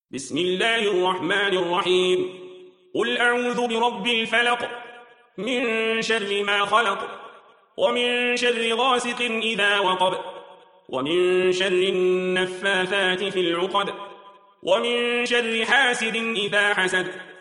بسم الله الرحمن الرحيم قل أعوذ برب الفلق من شر ما خلق ومن شر غاسق إذا وقب ومن شر النفاثات في العقد ومن شر حاسد إذا حسد